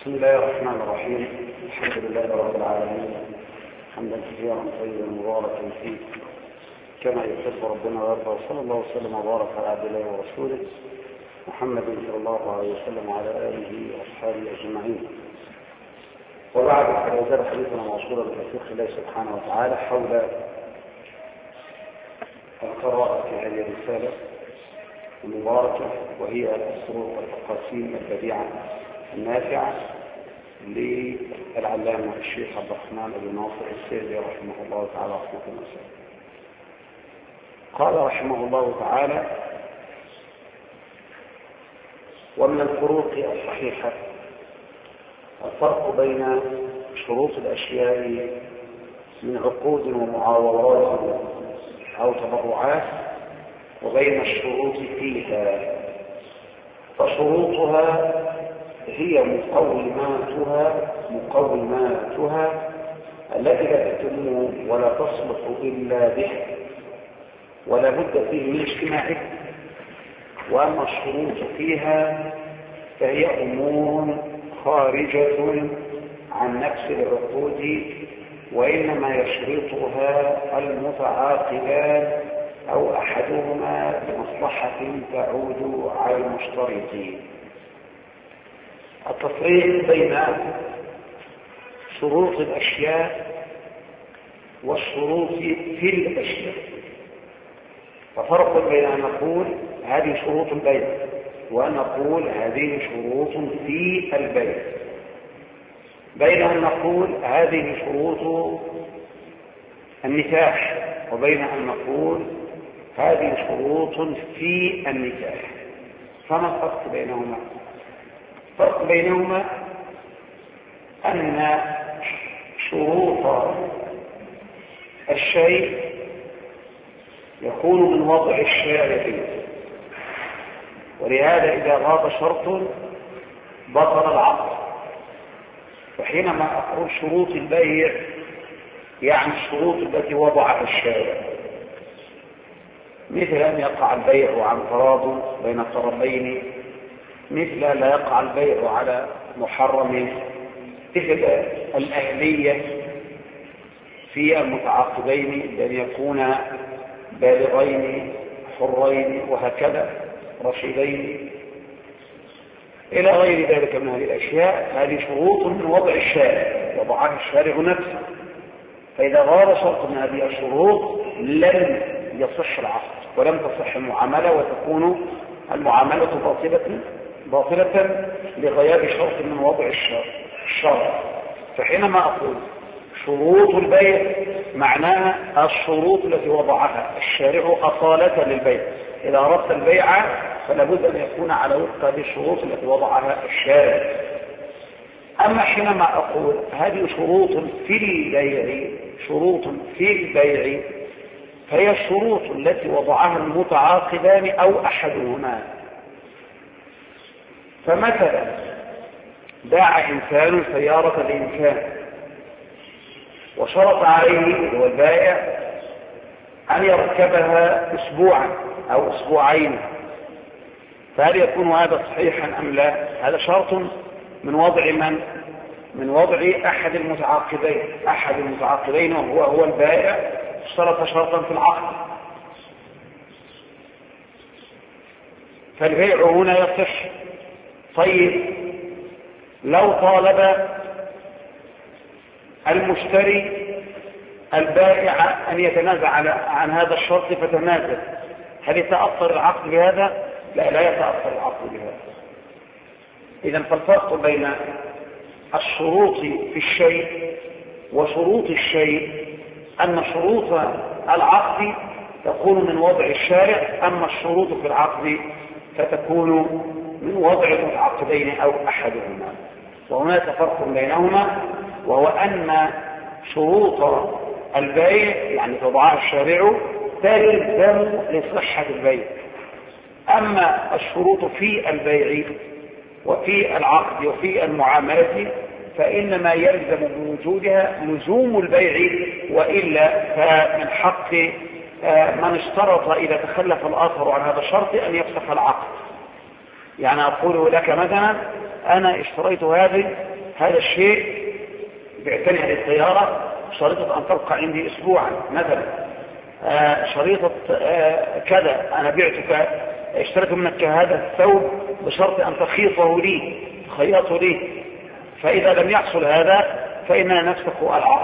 بسم الله الرحمن الرحيم. الحمد لله رب العالمين، حمدا كثيرا طيبا مباركا فيه كما يحب ربنا ويرضى، وصلى الله وسلم وبارك على عبد الله ورسوله محمد صلى الله عليه وسلم وعلى اله واصحابه اجمعين. وبعد فلا يزال حديثنا موصولا بتوفيق الله سبحانه وتعالى حول القراءة في هذه الرسالة المباركة، وهي الفروق والتقاسيم البديعة النافعة للعلامة الشيخ عبد الرحمن بن ناصر السعدي رحمه الله تعالى رحمة الله. قال رحمه الله تعالى: ومن الفروق الصحيحة الفرق بين شروط الأشياء من عقود ومعاوضات أو تبرعات وبين الشروط فيها. فشروطها هي مقوماتها التي لا تتم ولا تصلح إلا به ولا بد فيه من اجتماعه. وأما الشروط فيها فهي أمور خارجة عن نفس العقود، وإنما يشرطها المتعاقدان أو أحدهما بمصلحة تعود على المشترطين. التفريق بين شروط الأشياء والشروط في الأشياء. ففرق بين أن نقول هذه شروط البيع وأن نقول هذه شروط في البيع، بين أن نقول هذه شروط النكاح وبين أن نقول هذه شروط في النكاح. فما الفرق بينهما؟ الفرق بينهما أن شروط الشيء يكون من وضع الشارع، ولهذا إذا غاب شرط بطل العقد. وحينما أقول شروط البيع يعني الشروط التي وضعها الشارع، مثل أن يقع البيع عن تراض بين الطرفين، مثل لا يقع البيع على محرم، مثل الأهلية في المتعاقدين بأن يكونا بالغين حرين وهكذا رشيدين إلى غير ذلك من هذه الأشياء. هذه شروط من وضع الشارع، وضعها الشارع نفسه. فإذا غاب شرط من هذه الشروط لم يصح العقد ولم تصح المعاملة، وتكون المعاملة باطلة لغياب شرط من وضع الشرع. فحينما أقول شروط البيع معناها الشروط التي وضعها الشارع أصالة للبيع. إذا أردت البيع فلا بد أن يكون على وفق هذه الشروط التي وضعها الشارع. أما حينما أقول هذه شروط في البيع فهي الشروط التي وضعها المتعاقدان أو أحدهما. فمثلا باع إنسان سيارة لإنسان وشرط عليه هو البائع أن يركبها أسبوعا أو أسبوعين، فهل يكون هذا صحيحا أم لا؟ هذا شرط من وضع من وضع أحد المتعاقدين وهو البائع اشترط شرطا في العقد، فالبيع هنا يصح. طيب لو طالب المشتري البائع أن يتنازع عن هذا الشرط فتنازل، هل يتأثر العقد بهذا؟ لا يتأثر العقد بهذا. إذن فالفرق بين الشروط في الشيء وشروط الشيء أن شروط العقد تكون من وضع الشارع، أما الشروط في العقد فتكون من وضع المتعاقدين أو أحدهما. وهناك فرق بينهما، وهو أن شروط البيع يعني تضعها الشارع تلزم لصحة البيع، أما الشروط في البيع وفي العقد وفي المعاملة فإنما يلزم بوجودها لزوم البيع، وإلا فمن حق من اشترط إذا تخلف الآخر عن هذا الشرط أن يفسخ العقد. يعني أقول لك مثلا أنا اشتريت هذا الشيء، بعتني هذه السيارة، شريطة أن تبقى عندي أسبوعا مثلا، شريطة كذا، أنا بعتك، اشتريت منك هذا الثوب بشرط أن تخيطه لي، تخيطه لي. فإذا لم يحصل هذا فإننا نفسخ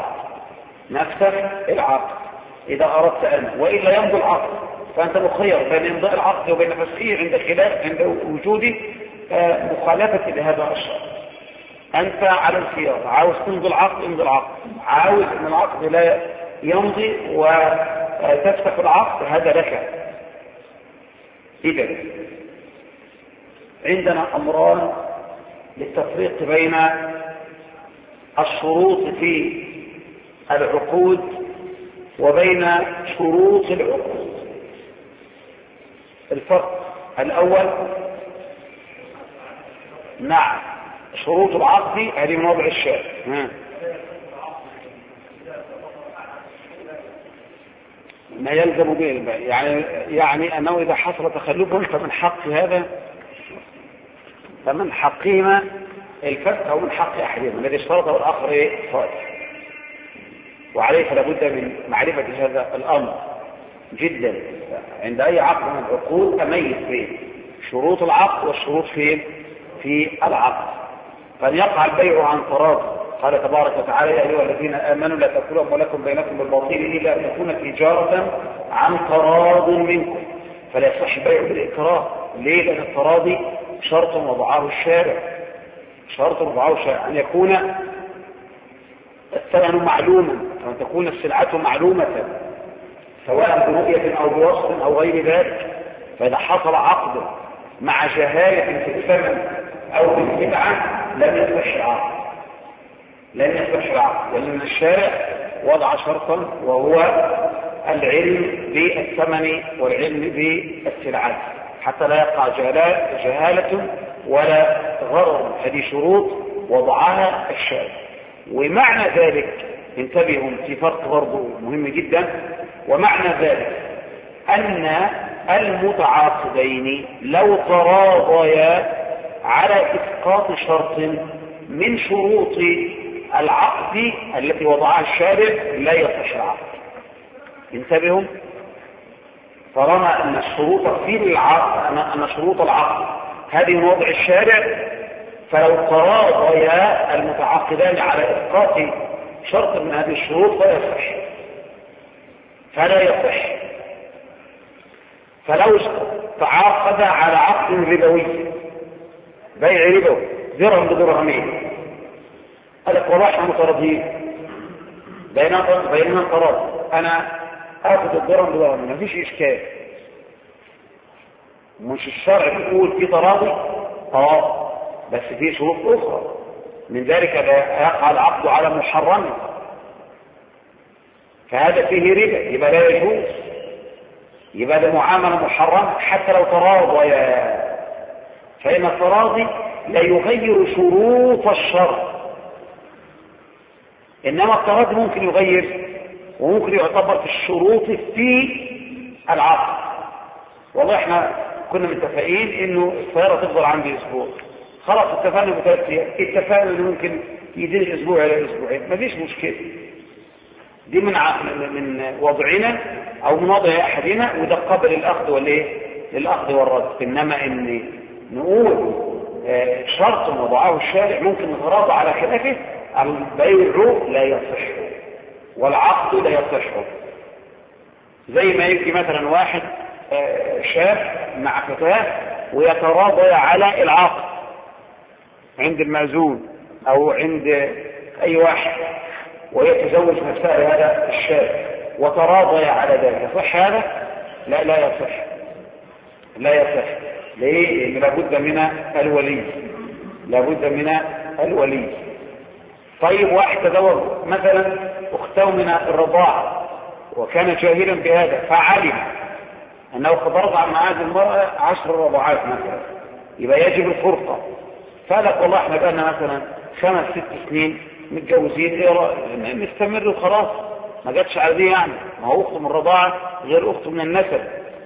العقد إذا أردت أن، وإلا يمضي العقد. فأنت مخير بين إمضاء العقد وبين فسخه عند وجود مخالفة لهذا الشرط. أنت على الخيار، عاوز تمضي العقد امضي العقد، عاوز أن العقد لا يمضي وتفسخ العقد، هذا لك. إذا عندنا أمران للتفريق بين الشروط في العقود وبين شروط العقود. الفرق الأول، نعم، شروط العقد هذه من وضع الشارع. ما يلزم به البيع، يعني أنه إذا حصل تخلف فمن حقهما الفسخ أو من حق أحدهما الذي اشترطه والآخر صادق. وعليه فلا بد من معرفة هذا الأمر جدا عند أي عقد من العقود، أميز بين شروط العقد والشروط في العقد. فأن يقع البيع عن تراض، قال تبارك وتعالى: يا أيها الذين آمنوا لا تأكلوا أموالكم بينكم بالباطل إلا أن تكون تجارة عن تراض منكم. فلا يصح البيع بالإكراه. ليه؟ لأن التراضي شرط وضعه الشارع، أن يكون الثمن معلوما، وأن تكون السلعة معلومة سواء برؤية أو بوصف أو غير ذلك. فإذا حصل عقد مع جهالة في الثمن أو في السلعة لم يصح العقد، لأن الشارع وضع شرطا وهو العلم بالثمن والعلم بالسلعات حتى لا يقع جهالة ولا غرر. هذه شروط وضعها الشارع. ومعنى ذلك، انتبهوا في فرق برضو مهم جدا، ومعنى ذلك أن المتعاقدين لو تراضيا على إسقاط شرط من شروط العقد التي وضعها الشارع لا يصح العقد. انتبهوا، طالما أن شروط العقد هذه من وضع الشارع، فلو تراضيا المتعاقدان على إسقاط شرط من هذه الشروط فلا يصح. فلو تعاقد على عقد ربوي، بيع ربوي، درهم بدرهمين، قال لك والله احنا متراضيين بيننا تراضي، انا اخذ الدرهم بدرهمين، ما فيش اشكال. مش الشرع بيقول في تراضي؟ بس في شروط اخرى، من ذلك يقع العقد على محرم، فهذا فيه ربا، يبقى لا يجوز، يبقى ده معامله محرمه حتى لو تراضيا. فإن التراضي لا يغير شروط الشرط، إنما التراضي ممكن يغير وممكن يعتبر في الشروط في العقد. والله احنا كنا متفقين انه السيارة تفضل عندي اسبوع، خلاص اتفقنا ب3 ايام، اتفقنا انه ممكن يزيد اسبوع الى اسبوعين، مفيش مشكلة. دي من وضعنا او من وضع احدنا، وده قبل الاخذ والرد. انما ان نقول شرط وضعه الشارع ممكن نتراضى على خلافه، البيع لا يصح والعقد لا يصح. زي ما يجي مثلا واحد شاب مع فتاة ويتراضى على العقد عند المأذون او عند اي واحد، ويتزوج نفسه هذا الشاب وتراضى على ذلك، يصح هذا؟ لا يصح. ليه؟ لأن لابد من الولي. طيب واحد تزوج مثلا اخته من الرضاعة وكان جاهلا بهذا، فعلم انه قد رضع مع هذه المرأة 10 رضعات مثلا، يبقى يجب الفرقة. فقالك والله احنا بقالنا مثلا 5-6 سنين متجوزين، نستمر وخلاص، ما جاتش على دي، يعني ما هو اخته من الرضاعة غير اخته من النسب،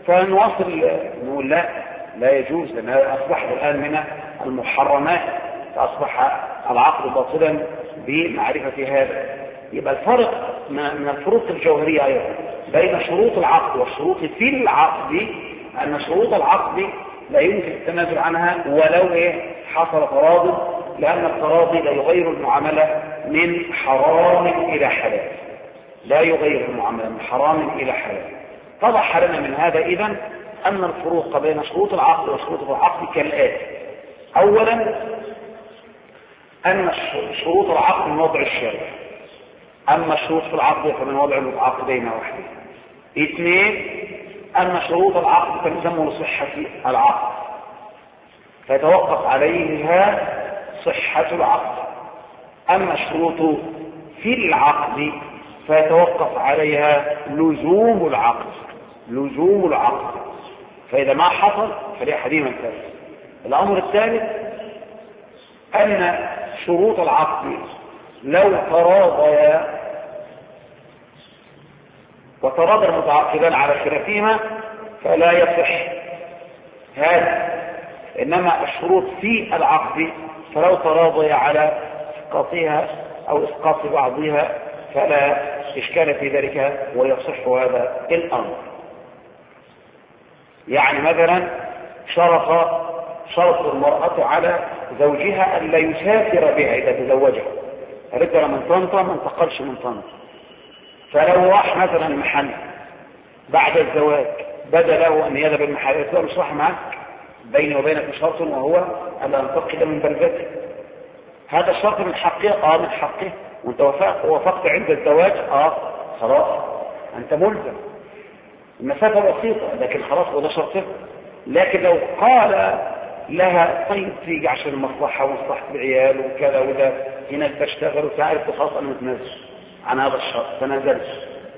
فنواصل. نقول لا يجوز، لان هذا اصبح الان من المحرمات فأصبح العقد باطلا بمعرفة هذا. يبقى الفرق من الفروق الجوهرية أيضا بين شروط العقد والشروط في العقد أن شروط العقد لا يمكن التنازل عنها ولو حصل تراضي، لأن التراضي لا يغير المعاملة من حرام إلى حلال، لا يغير المعاملة من حرام إلى حلال. طرح لنا من هذا إذن أن الفروق بين شروط العقد وشروط العقد كالآتي: أولا أن شروط العقد من وضع الشارع، أما الشروط في العقد فمن وضع المتعاقدين وحده. اثنين أن شروط العقد تلزم لصحة العقد فيتوقف عليها صحة العقد، أما الشروط في العقد فيتوقف عليها لزوم العقد، لزوم العقد، فإذا ما حصل فلأحدهما الثالث. الأمر الثالث أن شروط العقد لو تراضيا وتراضى المتعاقدان على خلافهما فلا يصح هذا، إنما الشروط في العقد فلو تراضي على إسقاطها أو إسقاط بعضها فلا إشكال في ذلك ويصح هذا الأمر. يعني مثلا شرط المرأة على زوجها أن لا يسافر بها إذا تزوجها، رجل من طنطا ما انتقلش من طنطا، فلو راح مثلا المحل بعد الزواج بدا له أن يذهب المحل يقول مش راح معك، بيني وبينك شرط وهو ألا أنتقل من بلدتي، هذا الشرط من حقه من حقه، وانت وافقت عند الزواج خلاص أنت ملزم، المسافة بسيطة لكن خلاص وده شرطه. لكن لو قال لها طيب تيجي عشان المصلحة ومصلحة العيال وكذا وده هناك تشتغل وتعرف خلاص أنا متنازل عن هذا الشرط تنازلت،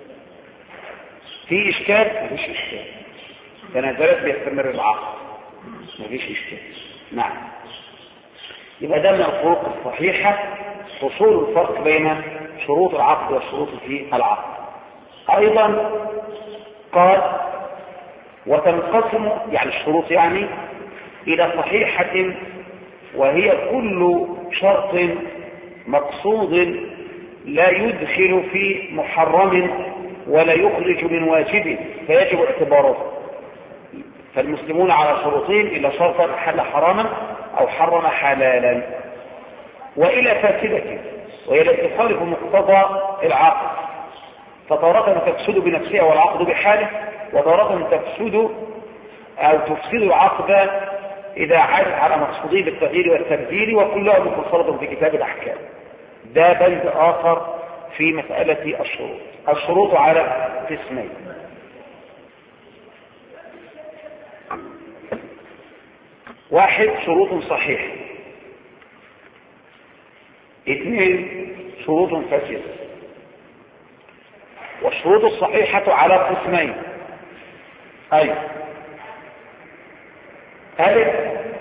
في إشكال؟ مفيش إشكال، تنازلت بيستمر العقد مفيش إشكال. نعم. يبقى ده من الفروق الصحيحة حصول الفرق بين شروط العقد والشروط في العقد. أيضا قال وتنقسم يعني الشروط يعني إلى صحيحة وهي كل شرط مقصود لا يدخل في محرم ولا يخرج من واجب فيجب اعتباره، فالمسلمون على شروطين: إلا شرطا حل حراما أو حرم حلالا، وإلى فاسدة وهي الاتصال بمقتضى العقد، فتارة تفسد بنفسها والعقد بحاله، وتارة تفسد أو تفسد العقد إذا عاد على مقصودين بالتغيير والتبديل، وكلها مفصلة في كتاب الأحكام. ده بند آخر في مسألة الشروط. الشروط على قسمين: واحد شروط صحيحة، اثنين شروط فاسدة. والشروط الصحيحة على قسمين: ألف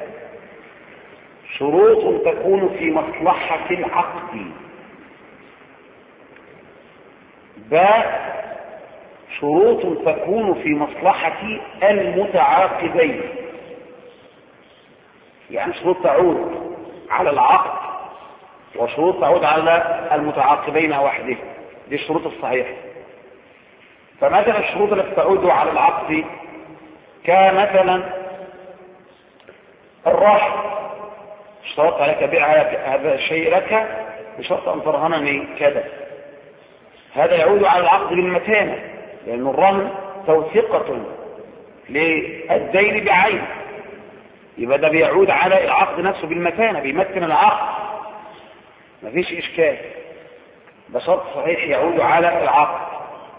شروط تكون في مصلحة العقد، باء شروط تكون في مصلحة المتعاقدين، يعني شروط تعود على العقد وشروط تعود على المتعاقدين وحده، دي الشروط الصحيحة. فمثلا الشروط التي تعود على العقد كمثلا الراحة، اشترط عليك بيع هذا الشيء لك بشرط أن ترهنني كذا، هذا يعود على العقد بالمتانة، لأن الرهن توثيقة للدين بعين، يبقى ده بيعود على العقد نفسه بالمتانة، بيمتن العقد مفيش إشكال، ده شرط صحيح يعود على العقد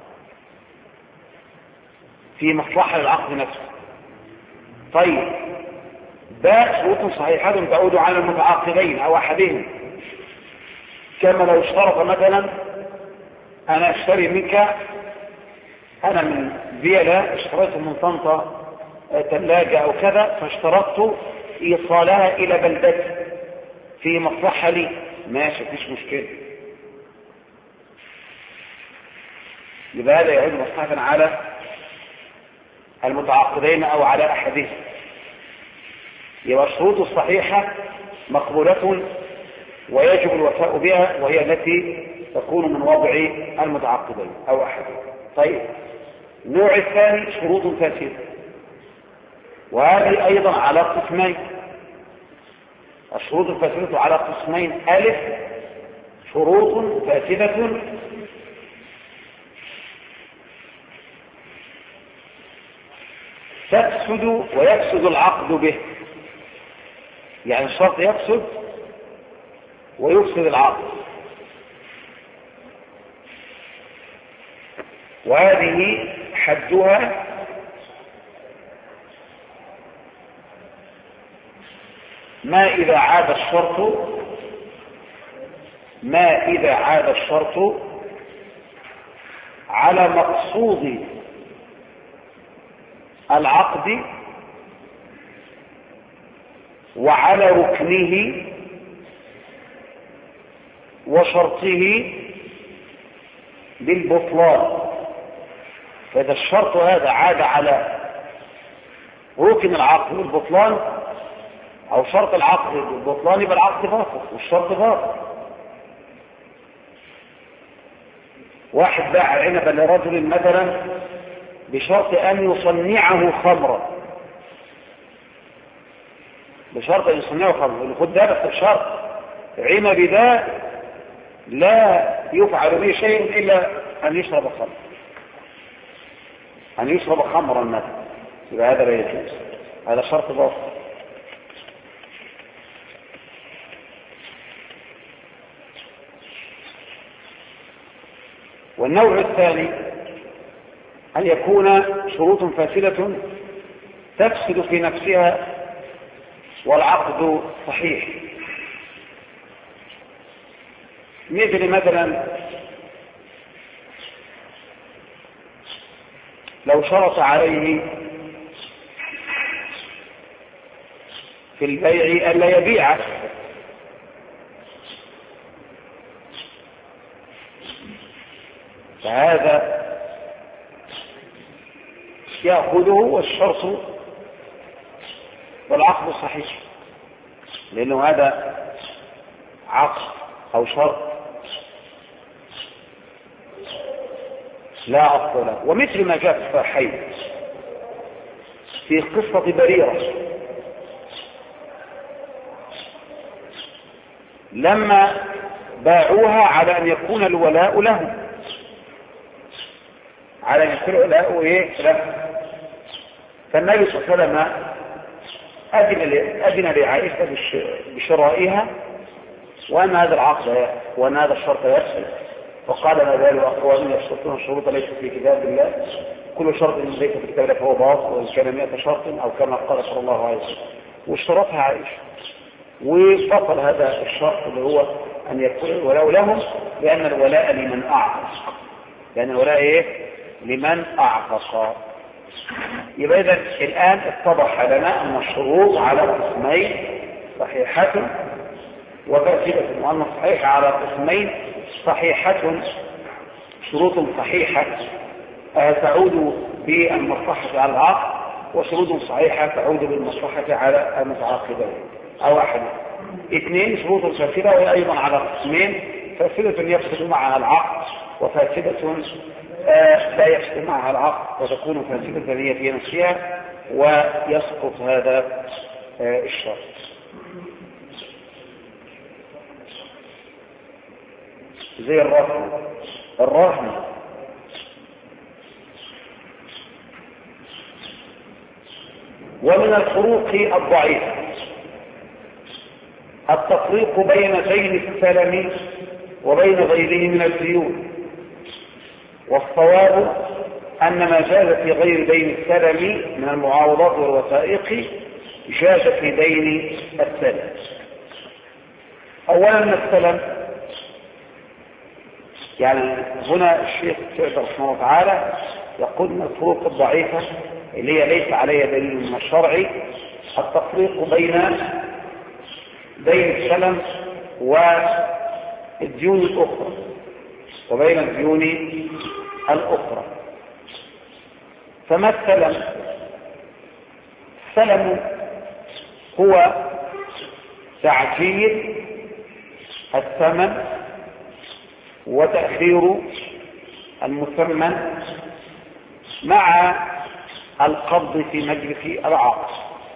في مصلحة العقد نفسه. طيب باء شروط صحيحة تعود على المتعاقدين أو أحدهم، كما لو اشترط مثلا أنا أشتري منك، أنا من فيلا اشتريت من طنطا ثلاجة أو كذا، فاشترطت إيصالها إلى بلدتي في مصلحة لي، ماشي مفيش مشكلة، يبقى هذا يعود مصلحة على المتعاقدين أو على أحدهم. يبقى الشروط الصحيحة مقبولة ويجب الوفاء بها، وهي التي تكون من وضع المتعاقدين أو أحدهم. طيب، النوع الثاني شروط فاسدة، وهذه أيضا على قسمين. الشروط الفاسدة على قسمين: ألف، شروط فاسدة تفسد ويفسد العقد به، يعني الشرط يفسد ويفسد العقد، وهذه حدها ما إذا عاد الشرط على مقصود العقد وعلى ركنه وشرطه بالبطلان. فإذا الشرط هذا عاد على ركن العقد بالبطلان أو شرط العقد بالبطلان، يبقى العقد باطل والشرط باطل. واحد باع عنبا لرجل مثلا بشرط أن يصنعه خمرا، بشرط أن يصنعه خمرا، خد ده بس بشرط عنب ده لا يفعل به شيء إلا أن يشرب خمرا، أن يشرب خمرا مثلا، يبقى هذا لا يجوز، هذا شرط باطل. والنوع الثاني أن يكون شروط فاسدة تفسد في نفسها والعقد صحيح، مثلا لو شرط عليه في البيع ألا يبيعه، فهذا يأخذه والشرط والعقد صحيح، لأنه هذا عقد أو شرط لا أصل له. ومثل ما جاء في الصحيحين في قصة بريرة لما باعوها على أن يكون الولاء لهم، على أن يكون الولاء له، فالنبي صلى الله عليه وسلم أذن لعائشة بشرائها وأن هذا العقد وأن هذا الشرط يفسد، وقال ما بال أقوام يشترطون الشروط ليست في كتاب الله، كل شرط ليس في كتاب الله فهو باطل، وإن كان 100 شرط أو كما قال صلى الله عليه وسلم، واشترطها عائشة، وبطل هذا الشرط اللي هو أن يكون الولاء لهم، لأن الولاء لمن أعتق، لأن الولاء لمن أعتق. يبقى إذن الآن اتضح لنا أن الشروط على قسمين: صحيحة وفاسدة، وأن الصحيحة على قسمين: صحيحة شروط صحيحة تعود بالمصلحة على العقد، وشروط صحيحة تعود بالمصلحة على المتعاقدين أو أحد. اثنين شروط فاسدة وهي أيضا على قسمين: فاسدة يفسد معها العقد، وفاسدة لا يفسد معها العقد وتكون فاسدة هي في نفسها ويسقط هذا الشرط. زي الرهن ومن الفروق الضعيفة التفريق بين دين السلم وبين غيره من الديون، والصواب أن ما جاز في غير دين السلم من المعاوضات والوثائق جاز في دين السلم. أولا السلم، يعني هنا الشيخ سعد رحمه الله تعالى يقول من الفروق الضعيفة اللي هي ليس عليها دليل من الشرع التفريق بين دين السلم والديون الأخرى وبين الديون الأخرى. فما السلم؟ السلم هو تعجيل الثمن وتأخير المثمن مع القبض في مجلس العقد.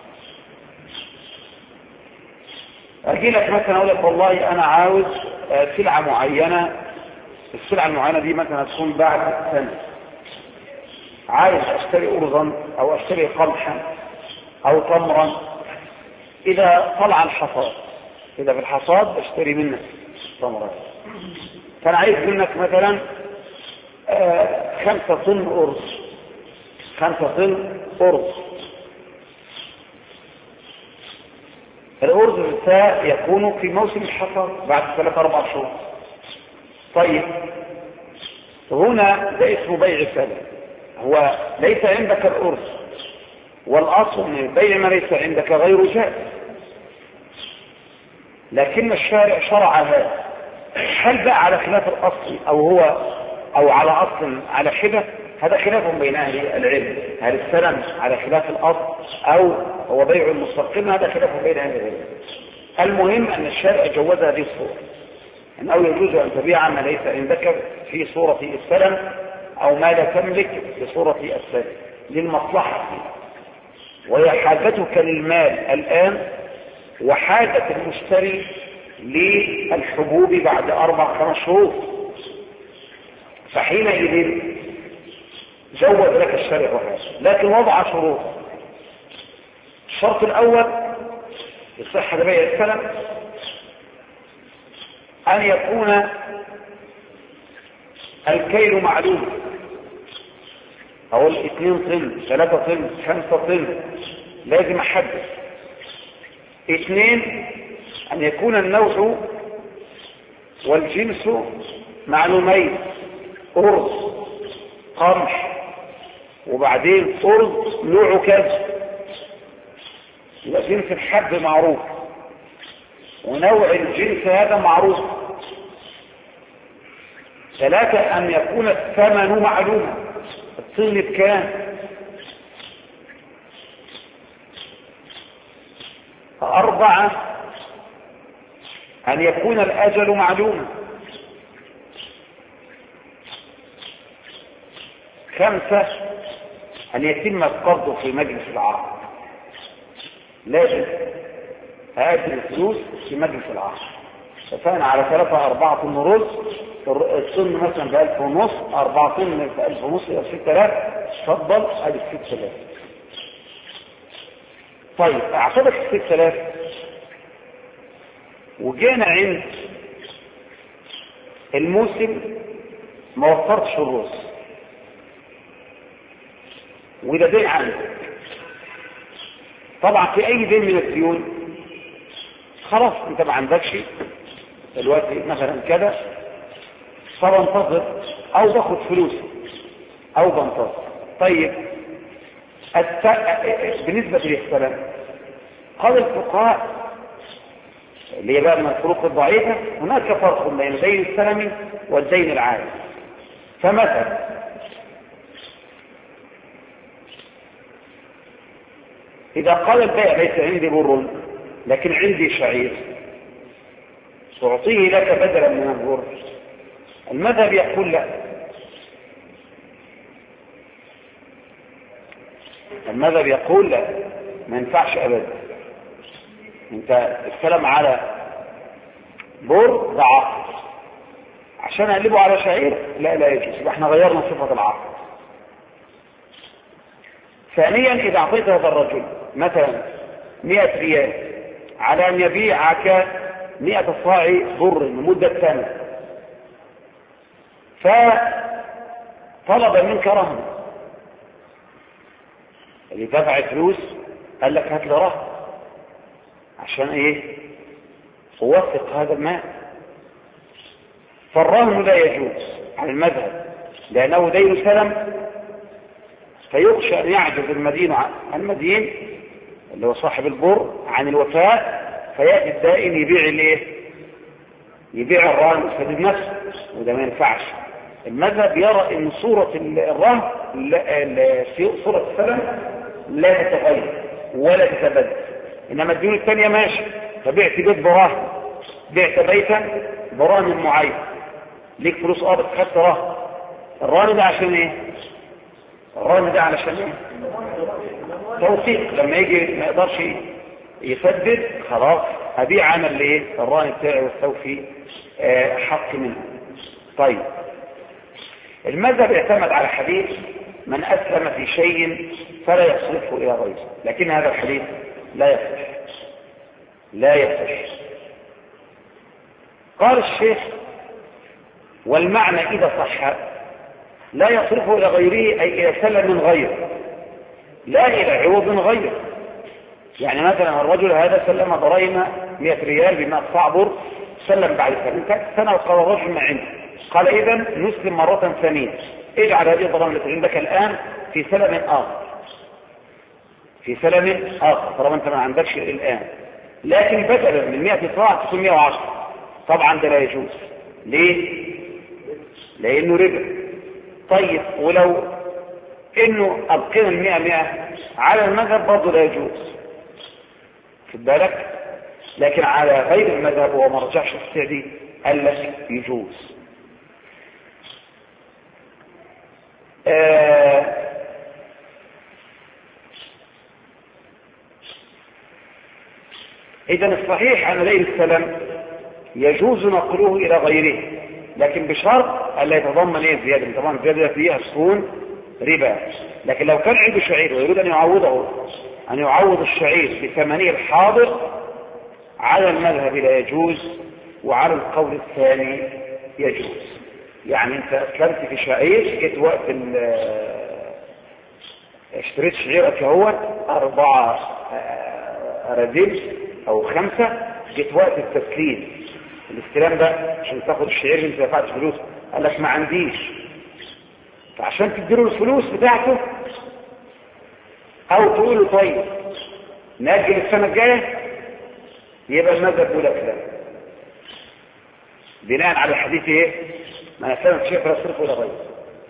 أجي لك مثلا أقول لك والله أنا عاوز سلعة معينة، السلعة المعينة دي مثلا تكون بعد سنة، عايز أشتري أرزا أو أشتري قمحا أو تمرا، إذا طلع الحصاد، إذا في الحصاد بشتري منك تمرا، فأنا عايز منك مثلا 5 طن أرز، 5 طن أرز. الأرز سيكون في موسم الحصاد بعد 3-4 شهور. طيب هنا ده اسمه بيع سلم، هو ليس عندك الأرز، والأصل من البيع ما ليس عندك غير جائز، لكن الشارع شرع هذا. هل بقى على خلاف الأصل أو على أصل على حدة؟ هذا خلاف بين أهل العلم، هل السلم على خلاف الأصل أو هو بيع المستقيم؟ هذا خلاف بين أهل العلم. المهم أن الشارع جوز هذه الصورة، أنه يجوز أن تبيع ما ليس عندك في صورة السلم أو ما لا تملك في صورة السلم للمصلحة، وهي حاجتك للمال الآن وحاجة المشتري للحبوب بعد 4-5 شهور، فحينئذ جوز لك الشارع هذا، لكن وضع شروط. الشرط الأول لصحة بيع السلم أن يكون الكيل معلوم، أو 2 طن 3 طن 5 طن، لازم أحدد. 2 أن يكون النوع والجنس معلومين، أرز قمح وبعدين أرز نوع كذا، يبقى جنس الحب معروف ونوع الجنس هذا معروف. 3 أن يكون الثمن معلوما، الطن بكام. 4 أن يكون الأجل معلوما. 5 أن يتم القبض في مجلس العقد، لازم هذه الفلوس في مجلس العقد. اتفقنا على 3-4 طن رز، الطن مثلا ب1500، 4 طن ب1500 يبقى 6000. اتفضل ادي 6000. طيب اعتبر 6000 وجينا عند الموسم ما وفرتش الرز، وده دين عندك. طبعا في اي دين من الديون خلاص انت ما عندكش دلوقتي مثلا كده، فبنتظر او باخد فلوس او بنتظر. طيب بالنسبه للسلام قال الفقهاء اللي هي بقى من الفروق الضعيفه، هناك فرق بين دين السلم والدين العادي. فمثلا إذا قال البائع ليس عندي بر لكن عندي شعير، تعطيه لك بدلا من البر، المذهب يقول لا، المذهب يقول لا، ما ينفعش أبدا. انت السلام على بر ده عقد، عشان اقلبه على شعير لا يجوز، يبقى احنا غيرنا صفة العقد. ثانيا إذا أعطيت هذا الرجل مثلا 100 ريال على أن يبيعك 100 صاع بر لمدة سنة، فطلب منك رهن، اللي دفع فلوس قال لك هات لي رهن عشان ايه توثق هذا المال، فالرهن لا يجوز على المذهب لأنه دين سلم، فيخشى أن يعجز المدين اللي هو صاحب البر عن الوفاء، فيأتي الدائن يبيع الايه، يبيع الرهن ويسدد نفسه، وده ما ينفعش. المذهب يرى ان صورة الرهن صورة السلم لا تتغير ولا تتبدل، انما الديون الثانية ماشي، فبعت بيت براهن، بعت بيتا براهن معين، ليك فلوس بس خدت رهن. الرهن ده عشان ايه؟ الرهن ده علشان ايه؟ توثيق، لما يجي ما يقدرش يسدد خلاص هبيع عمل لايه؟ الرهن بتاعي واستوفي حق منه. طيب المذهب يعتمد على حديث من أسلم في شيء فلا يصرفه إلى غيره، لكن هذا الحديث لا يصح، لا يصح. قال الشيخ والمعنى إذا صح لا يصرفه إلى غيره أي إلى سلم من غيره، لا إلى عوض غيره. يعني مثلا الرجل هذا سلم ضرائم 100 ريال بما صعبر، سلم بعد سنة وقال الرجل ما عنده، قال إذا نسلم مرة ثانية، اجعل هذه الضرائم التي عندك الآن في سلم آخر، في سلم آخر طالما أنت ما عندكش الآن، لكن بدلا من 100 صاع تكون 110. طبعا ده لا يجوز. ليه؟ لأنه ربا. طيب ولو إنه أبقينا 100 على المذهب برضه لا يجوز، خد بالك، لكن على غير المذهب وما رجحش السعدي قال لك يجوز. إذن الصحيح أن ليل السلام يجوز نقله إلى غيره، لكن بشرط ألا يتضمن زيادة. طبعا الزيادة فيها تكون ربا. لكن لو كان عنده شعير ويريد أن يعوض الشعير بثمنه الحاضر، على المذهب لا يجوز، وعلى القول الثاني يجوز. يعني انت اسلمت في شعير، جيت وقت اشتريت شعيرك هو 4 أراذل أو 5، جيت وقت التسليم الاستلام ده عشان تاخد الشعير اللي انت دفعت فلوس، قال لك ما عنديش، فعشان تديله الفلوس بتاعته او تقول له طيب نأجل السنة الجاية، يبقى المذهب يقول لك لا، بناء على الحديث ايه؟ ما اسلم الشيء فلا يصرفه الى غيره.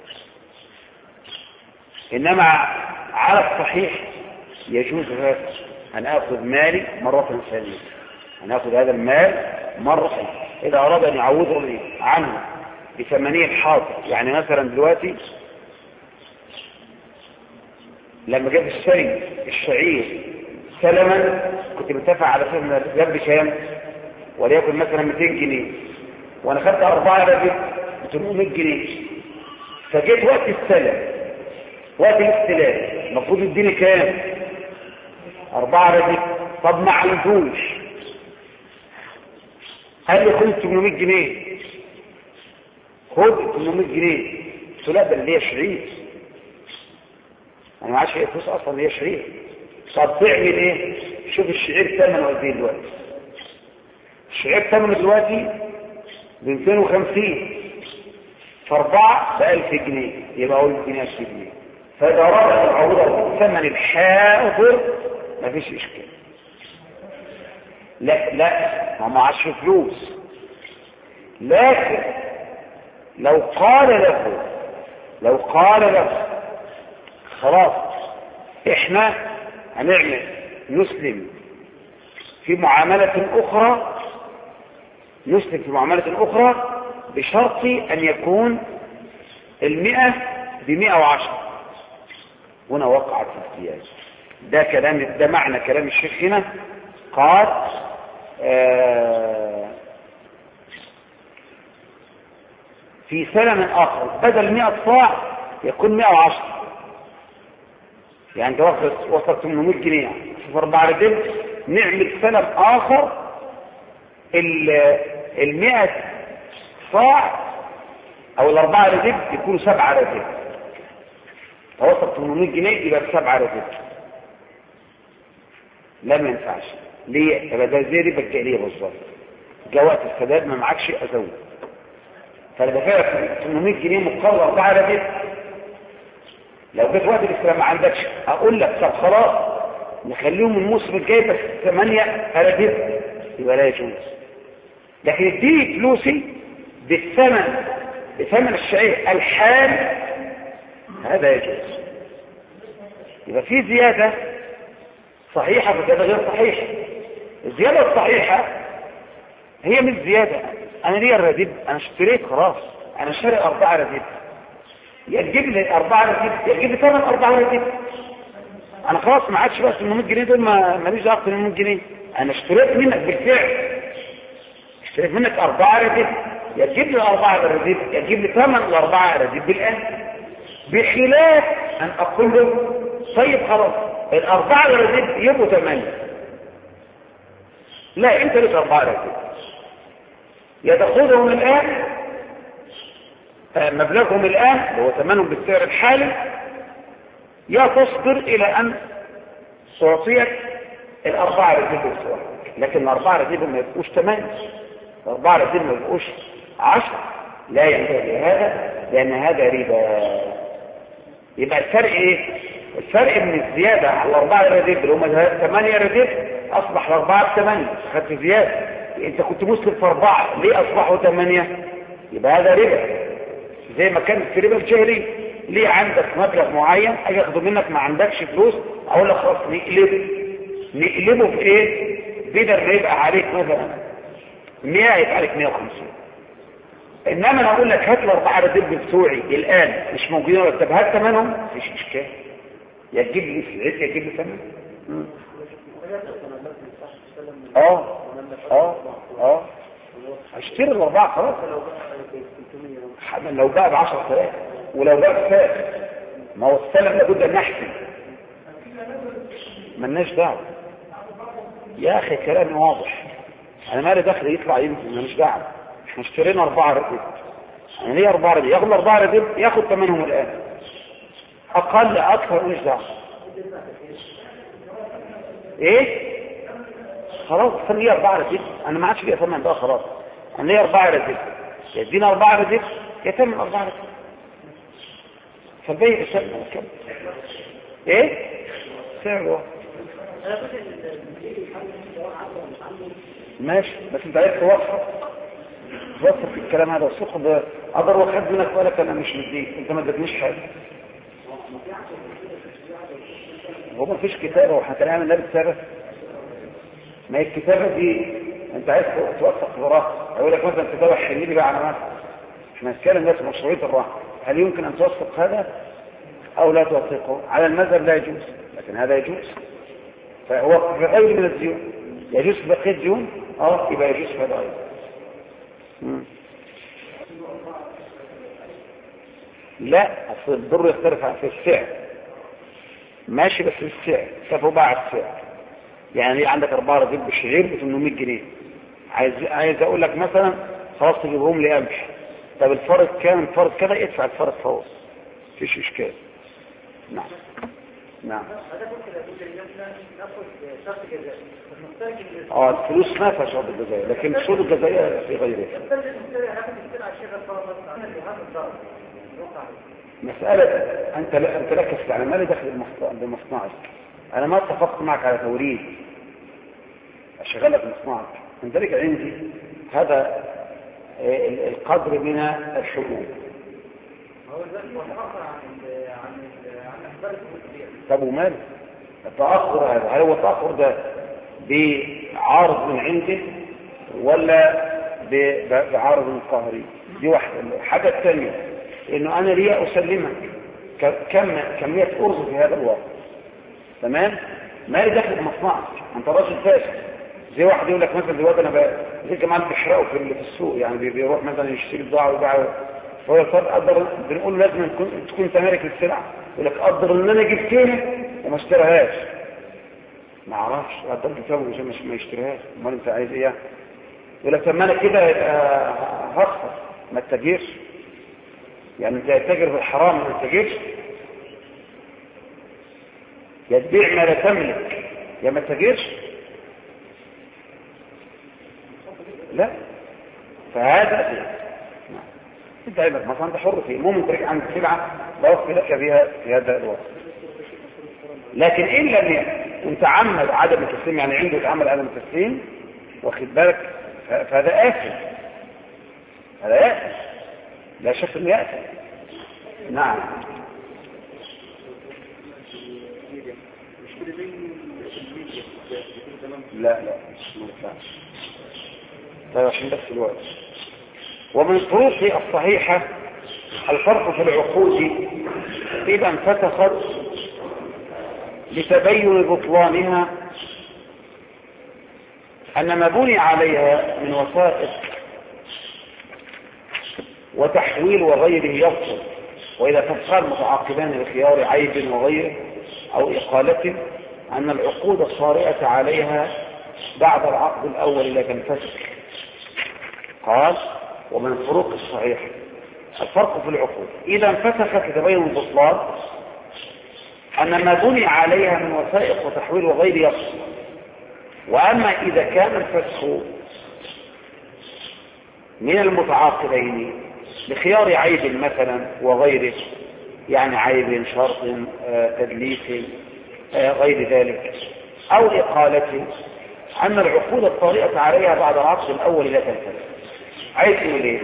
انما على الصحيح يجوز هذا، ان اخذ مالي مرة ثانية، ان اخذ هذا المال مرة ثانية اذا اراد ان يعوضه عنه بثمنه الحاضر. يعني مثلا دلوقتي لما جاب الشري الشعير سلما، كنت متفق على اساس ان جاب بكام، وليكن مثلا 200 جنيه، وانا خدت 4 رغيف ب 800 جنيه، فجيت وقت السلم وقت الاستلام المفروض يديني كام؟ 4 رغيف. طب ما عندوش، قال لي خد 800 جنيه، خد 800 جنيه. قلت له لا، ده اللي هي شعير، انا ما عادش فلوس اصلا، اللي هي شعير. طب تعمل ايه؟ شوف الشعير ثمنه قد ايه دلوقتي. الشعير ثمنه دلوقتي ب 250، ف4 ب 1000 جنيه، يبقى اقول 2000 جنيه. فاذا اراد ان يعوضه ثمن الحاضر ما فيش اشكال. لا ما معاش فلوس، لكن لو قال له خلاص احنا هنعمل نسلم في معاملة أخرى بشرط أن يكون 100 ب110، هنا وقعت الزيادة. ده كلام، ده معنى كلام الشيخ هنا. قال في سلم آخر بدل 100 صاع يكون 110، يعني انت وصلت 800 جنيه في 4 رجل، نعمل سلم آخر 100 صاع او 4 رجل يكونوا 7 رجل، فوصل 800 جنيه يبقى 7 رجل. لا ما ينفعش. ليه؟ يبقى ده زي ربا الجاهليه بالظبط. جاء وقت السداد ما معكش ازود، فانا دافع 800 جنيه مقابل 4 رجل. لو جيت وقت الاسلام ما عندكش، اقول لك طب خلاص نخليهم الموسم الجاي بس 8 رجل، يبقى لا يجوز. لكن اديني فلوسي بثمن الشعير الحال، هذا يجوز. يبقى في زيادة صحيحة وكذا غير صحيح. الزيادة الصحيحة هي مش زيادة. انا ليه الرديف، انا اشتريت خلاص، انا شاري 4 رديف، يا تجيب لي 4 رديف يا تجيب لي 8 4 رديف. انا خلاص ما عادش بقى 800 جنيه دول، ماليش دعوه ب 800 جنيه. انا اشتريت منك بالفعل، اشتريت منك 4 رديف، يا تجيب لي 4 رديف يا تجيب لي 8 4 رديف بالآن. بخلاف ان اقول له طيب خلاص ال4 رديف يبقوا 8، لا انت لك 4 رديف، يا تاخذهم الان مبلغهم الان اللي هو ثمنهم بالسعر الحالي، يا تصبر الى ان تعطيك ال4 رديف بسرعه. لكن ال4 رديف ما يبقوش 8، ال4 رديف ما يبقوش 10، لا ينبغي هذا، لان هذا ربا. يبقى الفرق ايه؟ الفرق من الزياده على ال4 رديف اللي هم 8 رديف اصبح ال4 ب8، خدت زياده. انت كنت مسلم في 4 ليه اصبحوا 8؟ يبقى هذا ربا، زي ما كان في ربا الجاهلي. ليه عندك مبلغ معين اجي اخده منك ما عندكش فلوس، اقول لك خلاص نقلبه في ايه؟ بدل ما يبقى عليك مثلا 100 يبقى عليك 150. انما انا اقول لك هات ال4 رديف بتوعي الان مش موجودين ولا طب هات ثمنهم، مفيش اشكال، يا تجيب لي فلوس يا تجيب لي ثمن. هشتري ال4 خلاص. لو بقى ب10,000 ولو بقى بفاق، ما هو السلم لابد ان نحسن، ملناش دعوه يا اخي، كلامي واضح. انا مالي دخل يطلع يمكن، مالناش دعوه. احنا اشترينا 4 رديف، يعني ليه 4 رديف؟ ياخد 4 رديف ياخد ثمنهم الان، اقل اكثر مالناش دعوه. ايه خلاص خليه 4 رديف، انا ما عادش ليا ثمن بقى خلاص، انا ليا 4 رديف، يدينا 4 رديف يتم 4 رديف، فالبيع يسمى كم؟ ايه سعره ماشي، بس انت عايز توفر في الكلام هذا، والسوق اقدر واخد منك ولك انا مش مديك، انت ما ادتنيش حاجه. هو ما فيش كتابه وهتعمل لابس سبب؟ ما هي الكتابه دي انت عايز توثق وراها، اقول لك مثلا كتابه حل لي بقى على مثلا، احنا نتكلم الناس مشروعيه الراحه، هل يمكن ان توثق هذا او لا توثقه؟ على المذهب لا يجوز، لكن هذا يجوز، فهو في غير من الديون يجوز في بقيه الديون، يبقى يجوز في هذا ايضا. لا اصل الضر يختلف في السعر، ماشي، بس السعر تفوق على السعر. يعني عندك 4 رديف بالشعير ب 800 جنيه، عايز اقول لك مثلا خلاص تجيبهم لي قمح، طب الفرق كام؟ الفرق كذا، ادفع الفرق فوق، مفيش اشكال. نعم نعم. الفلوس ما فيها شرط الجزائية، لكن شروط الجزائية في غيرها. مسألة انت لك يعني ما لي دخل بمصنعك، انا ما اتفقت معك على توريد اشغلك مصنعك، من ذلك عندي هذا القدر من الحقوق. طب وماله التأخر هذا؟ هل هو التأخر ده بعارض من عنده ولا بعارض من قهري؟ دي واحدة. الحاجة الثانية انه انا ليه اسلمك كمية ارز في هذا الوقت، تمام؟ ما لي دخل بمصنعك، انت راجل فاسد. زي واحد يقول لك مثلا دلوقتي انا زي كمان بيحرقوا في السوق، يعني بيروح مثلا يشتري بضاعه ويبيعها، فهو يقدر، بنقول لازم تكون تمالك للسلعه، يقول لك قدر ان انا جبتها وما اشتريهاش، ما اعرفش قدر كتابه عشان ما يشتريهاش، امال انت عايز ايه؟ يقول لك طب ما انا كده هخسر، ما تتاجرش، يعني انت تاجر بالحرام ما تتاجرش، يا تبيع ما لا تملك يا ما تتاجرش. لا، فهذا انت عيبك مثلا انت حر فيه، المهم انت رجع عند سلعه بوفي لك بها في هذا الوقت. لكن ان لم يتعمد عدم التسليم، يعني عنده يتعمد عدم التسليم، واخد بالك، فهذا آثم، هذا آثم لا شك انه آثم. نعم. لا مش ينفعش. طيب عشان بس الوقت. ومن الطرق الصحيحة الفرق في العقود إذا انفتخت لتبين بطلانها أن ما بني عليها من وثائق وتحويل وغيره يفصل، وإذا فسخ المتعاقبان بخيار عيب وغيره أو إقالة أن العقود الصارئة عليها بعد العقد الأول لا تنفسخ. قال ومن الفروق الصحيحة الفرق في العقود إذا انفسخت لتبين البطلان أن ما بني عليها من وثائق وتحويل وغيره يفصل، وأما إذا كان الفسخ من المتعاقبين بخيار عيب مثلا وغيره، يعني عيب شرط تدليس غير ذلك أو إقالة، أن العقود الطارئة عليها بعد العقد الأول لا تنفسخ. عايز يقول ايه؟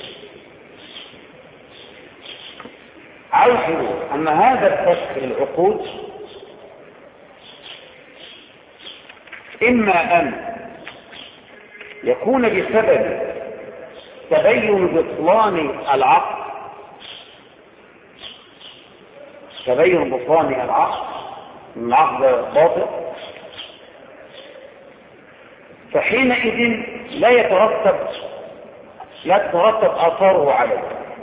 عايز يقول أن هذا الفسخ للعقود إما أن يكون بسبب تبين بطلان العقد، تبين بطلان العقد باطل، فحينئذ لا يترتب آثاره عليه،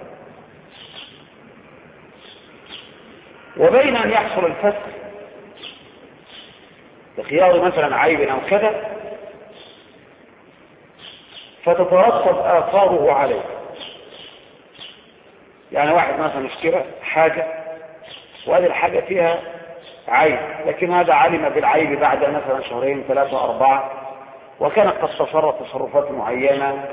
وبين أن يحصل الفسخ بخيار مثلا عيب أو كذا فتترتب آثاره عليه. يعني واحد مثلا اشترى حاجة وهذه الحاجة فيها عيب، لكن هذا علم بالعيب بعد مثلا شهرين 3 4، وكان قد تصرف تصرفات معينة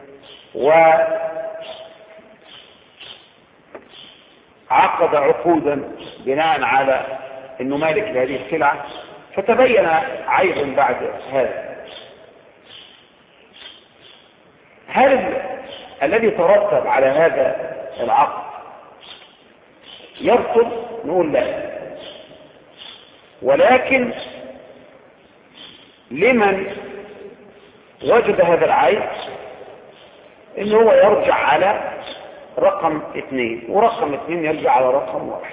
وعقد عقودا بناء على انه مالك لهذه السلعة، فتبين عيب بعد هذا. هل الذي ترتب على هذا العقد يرتب؟ نقول لا، ولكن لمن وجد هذا العيب انه هو يرجع على رقم 2 ورقم 2 يرجع على رقم 1.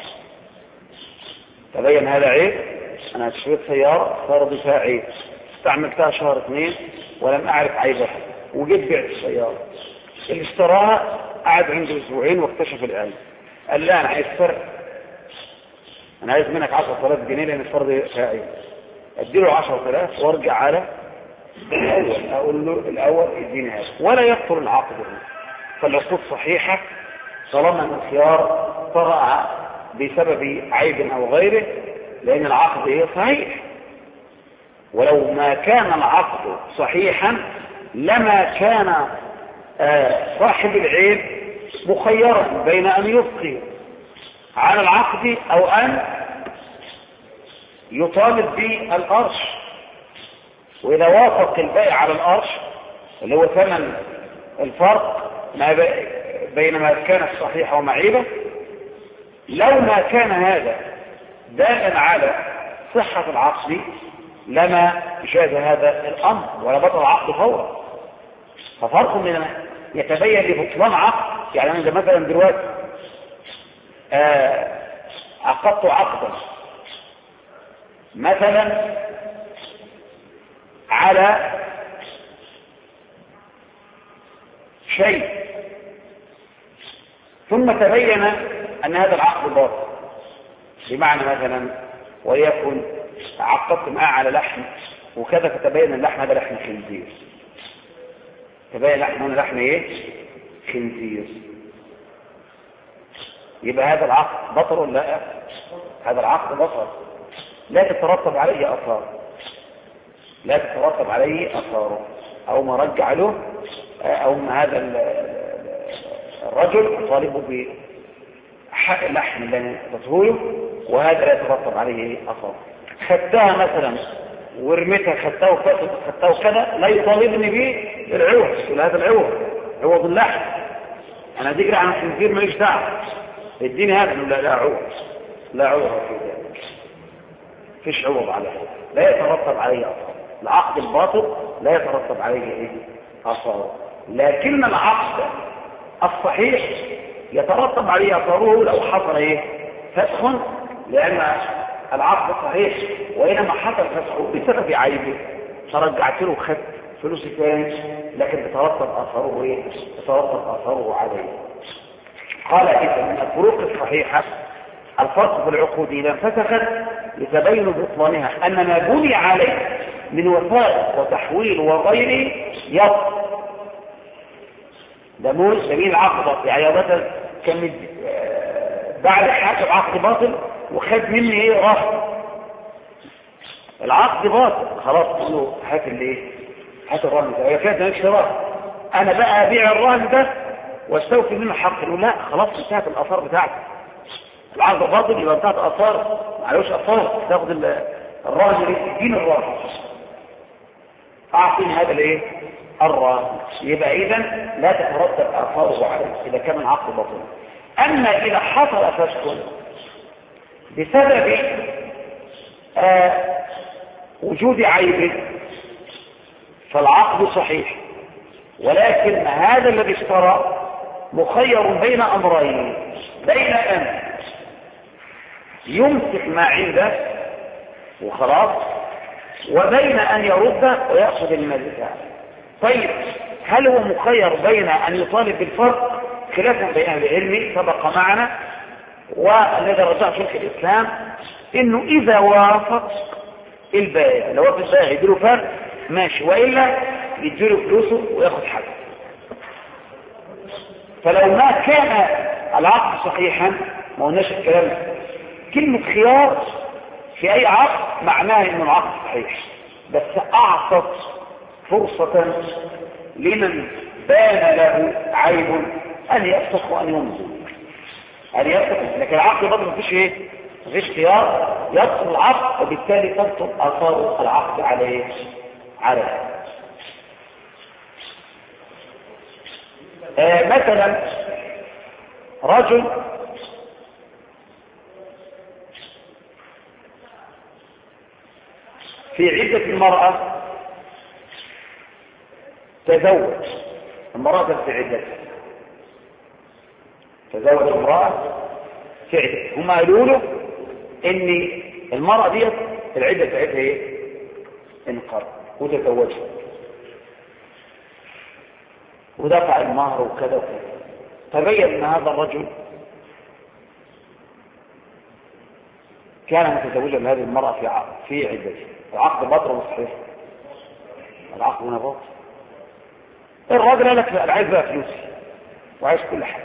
تبين هذا عيب، انا اشتريت سيارة صار فيها عيب، استعملتها شهر 2 ولم اعرف عيبها، وجيت بعت السيارة، اللي اشتراها قعد عنده 2 أسبوع واكتشف العيب، قال لا انا عايز فرق، انا عايز منك 10,000 جنيه لان الفرق فيها عيب، اديله 10,000 وارجع على الأول، أقول له الأول اديني هذا، ولا يخطر العقد. فالعقود صحيحة طالما أن الخيار طرأ بسبب عيب أو غيره، لأن العقد هي صحيح. ولو ما كان العقد صحيحا لما كان صاحب العيب مخيرا بين أن يبقي على العقد أو أن يطالب بالقرش، وإذا وافق البائع على القرش اللي هو ثمن الفرق بين ما كان صحيح ومعيبه، لو ما كان هذا دالا على صحة العقد لما جاز هذا الأمر ولا بطل العقد فورا. ففرق من يتبين لبطلان عقد، يعني أنا مثلا دلوقتي عقدت عقدا مثلا على شيء، ثم تبين أن هذا العقد باطل، بمعنى مثلا وليكن عقدت معاه على لحم وكذا، فتبين اللحم هذا لحم خنزير، تبين لحم ايه؟ خنزير، يبقى هذا العقد بطل ولا لا؟ هذا العقد بطل، لا تترتب عليه آثار، لا تترتب عليه أثاره، أو ما رجع له، أو ما هذا الرجل طالبه بحق اللحم اللي نتهوله، وهذا لا يترتب عليه أثار. خدتها مثلا ورميتها، خدتها وفاتت، خدتها وكذا، لا يطالبني به العوض، هذا العوض عوض اللحم، أنا ذكر عن الخنزير ماليش دعوة، اديني هذا. لا عوض، لا عوض في ذلك، فيش عوض على هذا، لا يترتب عليه أثار. العقد الباطل لا يترتب عليه ايه اثاره، لكن العقد الصحيح يترتب عليه اثاره لو حصل ايه فسخ، لان العقد صحيح وانما حصل فسخه بسبب عيبه فرجعت له خدت فلوس ثاني، لكن بترتب اثاره ايه بترتب اثاره عليه. قال اذا من الفروق الصحيحه الفرق في العقود اذا فسخت لتبين بطلانها ان ما بني عليه من وفاء وتحويل وغيره يبطل. ده مو سبيل عقد يعني مثلا كان بعد حاجه عقد باطل وخد مني ايه رهن، العقد باطل خلاص قال له هات الايه هات الرهن ده، هي كانت مالكش رهن، انا بقى ابيع الرهن ده واستوفي منه حق. يقول لا خلاص انتهت الاثار بتاعتي، العقد باطل يبقى انتهت اثار معلوش اثار، تاخد الرهن اللي تدين الرهن اعطيني هذا الايه الرهن، يبقى اذا لا تترتب اثاره عليه اذا كان العقد باطل. اما اذا حصل فسخ بسبب وجود عيب فالعقد صحيح، ولكن هذا الذي اشترى مخير بين امرين، بين ان يمسك ما عنده وخلاص وبين ان يرد ويأخذ المال بتاعه. طيب هل هو مخير بين ان يطالب بالفرق خلافا بين اهل العلم سبق معنا، والذي رجع شيخ الاسلام انه اذا وافق البائع لو وافق البائع يديله فرق ماشي، والا يديله فلوسه وياخذ حقه. فلو ما كان العقد صحيحا ما قلناش الكلام ده، كلمه خيار في اي عقد معناه انه العقد صحيح، بس اعطت فرصه لمن بان له عيب ان يفسخ وان يمضي ان يفسخ، لكن العقد برضه مفيش ايه مفيش خيار، يدخل العقد وبالتالي تبطل اثار العقد عليه مثلا رجل في عدة المرأة تزوج المرأة في عدة تزوج امرأة في عدة، هم قالوا له ان المرأة دي العدة بتاعتها ايه انقر وتزوجها ودفع المهر وكذا وكذا. تبين ان هذا الرجل كان متزوجا لهذه المرأة في عدته، العقد باطل وصحيح، العقد هنا باطل. الراجل قال لك انا عايز بقى فلوسي وعايز كل حاجه،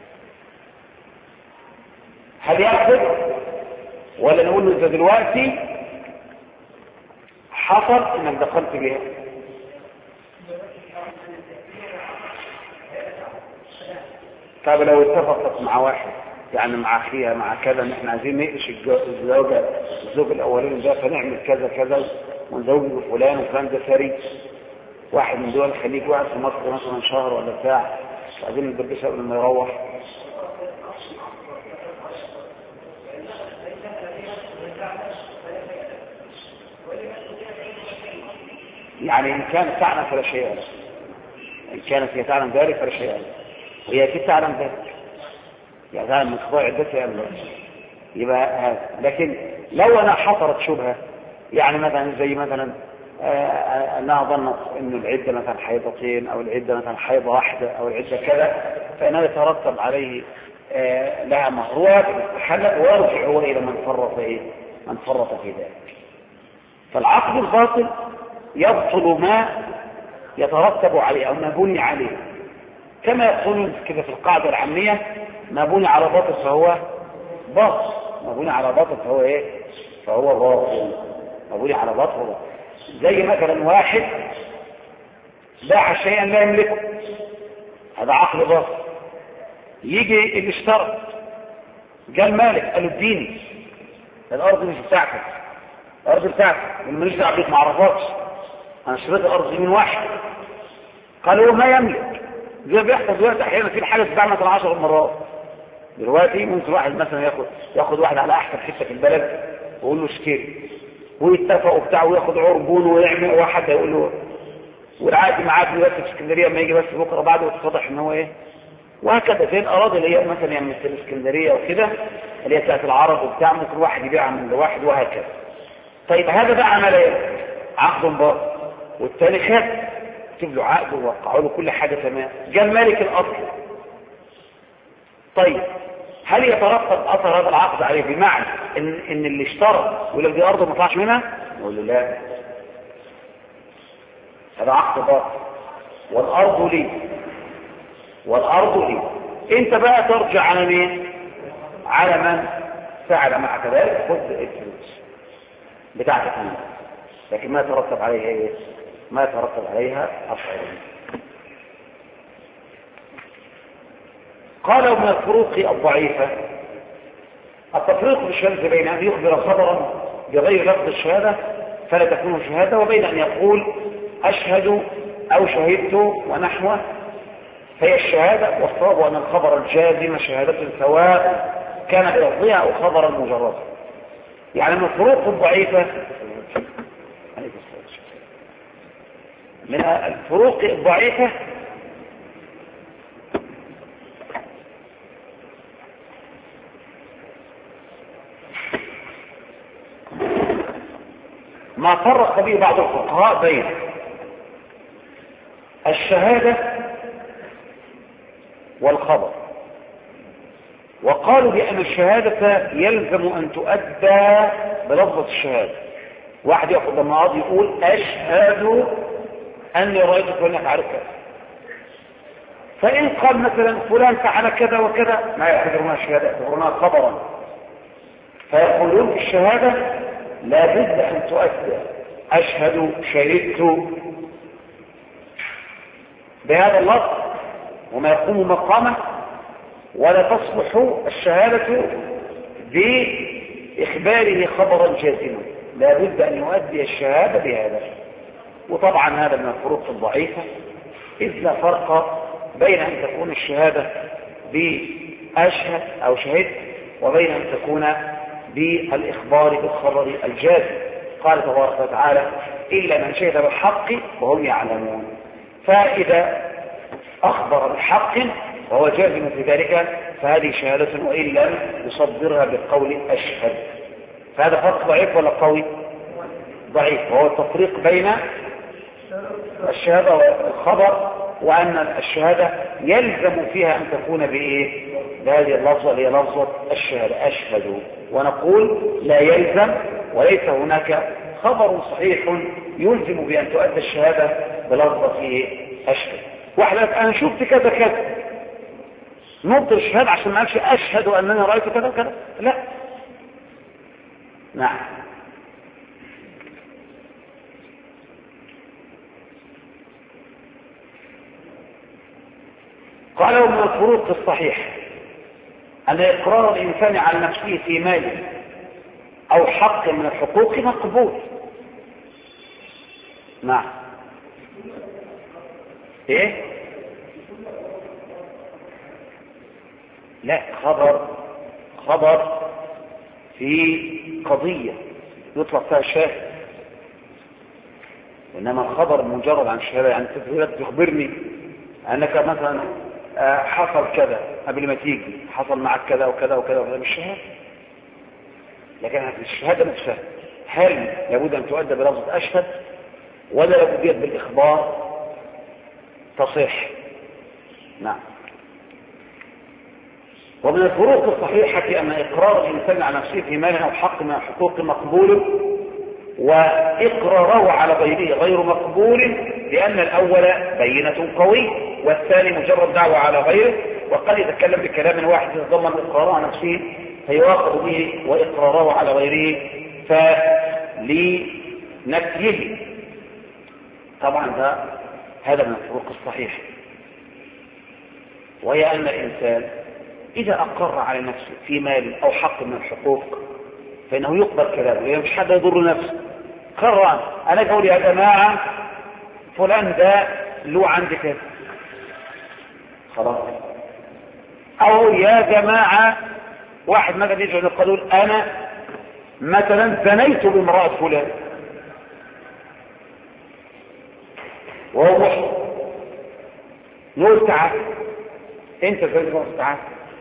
هل ياخذ ولا نقول له انت دلوقتي حصل انك دخلت بيها؟ طب لو اتفقت مع واحد يعني مع اخيها مع كذا ان احنا عايزين نقش الزوج الاولاني ده فنعمل كذا كذا ونزوج فلان وفلان ده ثري، واحد من دول الخليج واحد في مصر مثلا شهر ولا بتاع، وبعدين ندبسها قبل ما يروح. يعني ان كانت تعلم فلا شيء له، ان كانت هي تعلم ذلك فلا شيء له، وهي اكيد تعلم ذلك يعني تعلم من خضاع عدتها الله، يبقى هذا. لكن لو انا حصلت شبهه يعني مثلا زي مثلا انها ظنت انه العده مثلا حيضتين او العده مثلا حيضه واحده او العده كذا، فانه يترتب عليه لها مهرها تتحلل ويرجع هو الى من فرط في ذلك. فالعقد الباطل يبطل ما يترتب عليه او ما بني عليه، كما يقولون كده في القاعده العاميه ما بني على باطل فهو باطل، ما بني على باطل فهو ايه فهو باطل، ما بني على باطل فهو باطل. زي مثلا واحد باع شيئا لا يملكه، هذا عقد باطل. يجي اللي اشترى قال مالك قال له اديني الارض مش بتاعتك، الارض بتاعتك ماليش دعوه بيك ما اعرفكش، انا اشتريت الارض من واحد. قال هو ما يملك، زي بيحصل دلوقتي احيانا في الحاجه تتباع مثلا 10 مرات. دلوقتي ممكن واحد مثلا ياخد واحد على احسن حته في البلد ويقول له اشتري، ويتفقوا بتاعه وياخد عربون ويعمل واحد يقول له والعادي معاه بس في اسكندريه ما يجي بس بكره بعده وتتضح ان هو ايه. وهكذا في الاراضي اللي هي مثلا يعني مثل اسكندريه وكده اللي هي بتاعت العرب وبتاع ممكن واحد يبيعها من واحد وهكذا. طيب هذا بقى عمل ايه؟ عقد باطل، والثاني خد كتب له عقد ووقعوا له كل حاجه تمام، جاء مالك الاصل. طيب هل يترتب اثر هذا العقد عليه بمعنى ان اللي اشترى يقول لك دي ارضه ما طلعش منها؟ نقول له لا، هذا عقد باطل والارض لي والارض لي. انت بقى ترجع على مين؟ على من فعل معك ذلك، خذ الفلوس بتاعتك منه، لكن ما يترتب عليها ايه؟ ما يترتب عليها اثر. قالوا من الفروق الضعيفة التفريق بالشهادة بين أن يخبر خبرا بغير لفظ الشهادة فلا تكون شهادة، وبين أن يقول أشهد أو شهدت ونحوه فهي الشهادة. والصواب أن الخبر الجازم شهادة سواء كان بلفظها أو خبرا مجردا. يعني من الفروق الضعيفة من الفروق الضعيفة ما فرق به بعض الفقهاء بين الشهادة والخبر، وقالوا بأن الشهادة يلزم أن تؤدى بلفظة الشهادة. واحد يأخذ الماضي يقول أشهد أني رأيت فلان يفعل كذا، فإن قال مثلا فلان فعل كذا وكذا ما يعتبرونها شهادة، يعتبرونها خبرا. فيقولون الشهادة لا بد أن تؤدى أشهد شهدت بهذا اللفظ وما يقوم مقامه، ولا تصلح الشهادة بإخباره خبرا جازما، لا بد أن يؤدي الشهادة بهذا. وطبعا هذا من الفروق الضعيفة، إذ لا فرق بين أن تكون الشهادة بأشهد أو شهدت وبين أن تكون بالإخبار بالخبر الجازم. قال تبارك وتعالى إلا من شهد بالحق وهم يعلمون. فإذا أخبر بالحق وهو جازم في ذلك فهذه شهادة، وإن لم يصدرها بالقول أشهد. فهذا فرق ضعيف ولا قوي؟ ضعيف، وهو التفريق بين الشهادة والخبر، وأن الشهادة يلزم فيها أن تكون بإيه؟ بهذه اللفظة اللي هي لفظة الشهادة أشهد. ونقول لا يلزم، وليس هناك خبر صحيح يلزم بأن تؤدى الشهادة بلفظة أشهد. واحد أنا شفت كذا كذا نبطل الشهادة عشان ما قالش أشهد أنني رأيت كذا كذا، لا. نعم. قالوا من الفروق الصحيح أن إقرار الإنسان على نفسه في مال أو حق من الحقوق مقبول. نعم. إيه؟ لا، خبر في قضية يطلق فيها شاهد، إنما الخبر المجرد عن الشهادة يعني تخبرني أنك مثلا حصل كذا قبل ما تيجي، حصل معك كذا وكذا وكذا وكذا، مش شهادة. لكن الشهادة نفسها هل لابد أن تؤدى بلفظة أشهد ولا لابد بالإخبار تصح؟ نعم. ومن الفروق الصحيحة أن إقرار الإنسان على نفسه في مال أو حق من الحقوق مقبول، وإقراره على غيره غير مقبول، لأن الأول بينة قوي والثاني مجرد دعوة على غيره. وقد يتكلم بكلام واحد يتضمن إقراره على نفسه فيواخذ به، وإقراره على غيره فلنفيه. طبعا هذا من الفروق الصحيحة، وهي أن الإنسان إذا أقر على نفسه في مال أو حق من الحقوق فإنه يقبل كلامه، يعني مش حد يضر نفسه. قرر أنا أقول يا جماعة فلان ده له عندي كذا، خلاص. أو يا جماعة واحد ما قد يجعل القانون أنا مثلا زنيت بامرأة فلان وهو محرم، نقول تعال انت زنيت بامرأة، تعال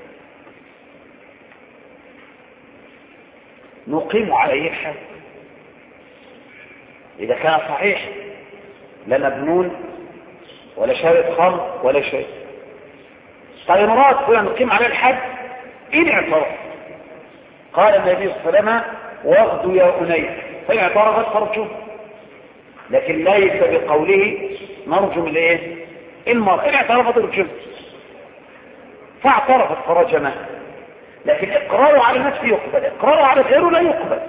نقيم عليه الحد إذا كان صحيح، لا مجنون ولا شارب خمر ولا شيء. طيب مرات فلان نقيم عليه الحد إن اعترف، قال النبي صلى الله عليه وسلم واغدوا يا أنيس، فإن اعترفت فرجم، لكن ليس بقوله نرجم الايه المرء، إن اعترفت رجم، فاعترفت فرجمه، لكن اقراره على نفسه يقبل، اقراره على غيره لا يقبل،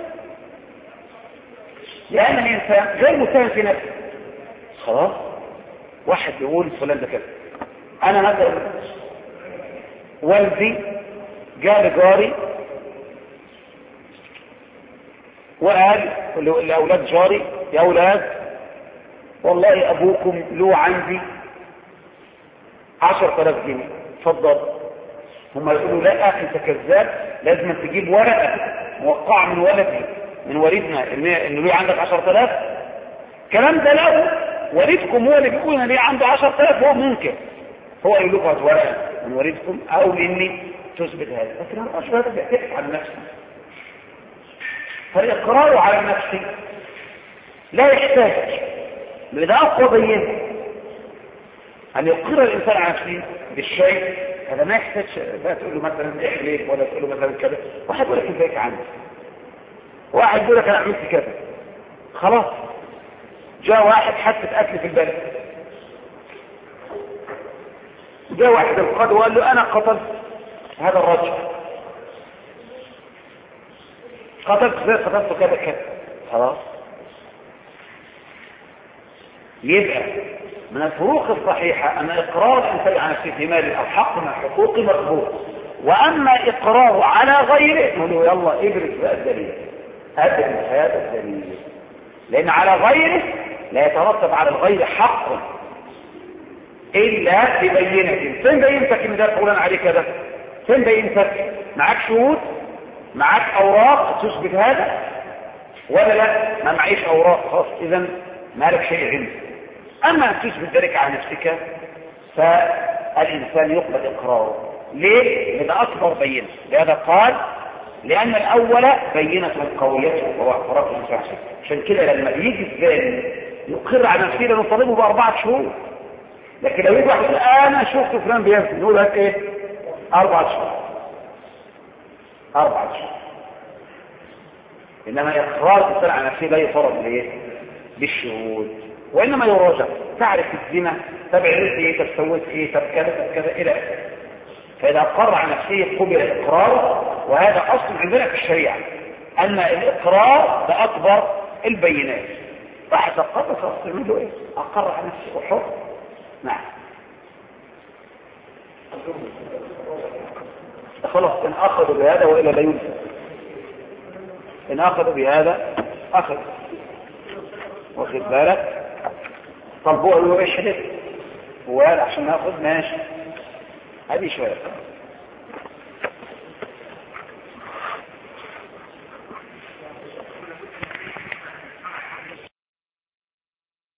لأن الإنسان غير متهم في نفسه. خلاص واحد يقول فلان ده كذا، أنا مثلا والدي قال جاري وقال لأولاد جاري يا أولاد والله أبوكم له عندي 10,000 جنيه، اتفضل. هم يقولوا لا انت كذاب، لازم تجيب ورقه موقعه من ولدي من والدنا انه ليه عندك 10,000. الكلام ده لو والدكم هو اللي بيقول انا ليه عنده 10,000 هو ممكن هو يقول لكم هات ورقه من والدكم او اني تثبت هذا، لكن الرجل هذا بيعترف على نفسه، فالاقرار على نفسه لا يحتاج اذا اقوى بينه ان يقر الانسان على نفسه بالشيء، هذا ما يحتاج لا تقول له مثلا احلف ولا تقول له مثلا كذا. واحد يقول لك ازيك عندي، واحد يقول لك انا عملت كذا، خلاص جاء واحد حتى اكل في البلد، جاء واحد القاضي وقال له انا قتلت هذا الرجل، قتلت زي قتلت كذا كذا، خلاص يبقى من الفروق الصحيحة أن إقرار الإنسان على نفسه في مال أو حق من الحقوق مقبول، وأما إقراره على غيره نقول له يلا ابرز بقى الدليل، أدرس هذا الدليل، لأن على غيره لا يترتب على الغير حق إلا ببينة. فين بينتك إن ده فلان عليه كذا؟ فين بينتك؟ معاك شهود؟ معاك أوراق تثبت هذا؟ ولا لا؟ ما معيش أوراق، خلاص إذا ما لك شيء عندك. أما أن تثبت ذلك على نفسك فالإنسان يقبل إقراره. ليه؟ لذا أكبر بينة، لهذا قال لأن الأول بينة قوية وهو اعتراف الإنسان، عشان كده لما يجي الثاني يقر على نفسه لنطالبه ب4 شهور، لكن لو يجي واحد أنا شفت فلان بيمثل نقول لك إيه 4 شهور 4 شهور. إنما إقرار الإنسان على نفسه لا يفرض ليه بالشهود، وإنما يراجع، تعرف الزنا، تبع ايه، طب سويت ايه، طب كذا طب كذا الى اخره. فاذا اقر على نفسه قبل الاقرار، وهذا اصل عندنا في الشريعه ان الاقرار ده اكبر البينات. واحد اقر خلاص تعمل له ايه، اقر على نفسه وحر. نعم خلاص ان اخذوا بهذا والا لا ينسى، ان اخذوا بهذا اخذ، واخد بالك. طب هو ايش حدث هو عشان ناخذ ماشي هذه شويه.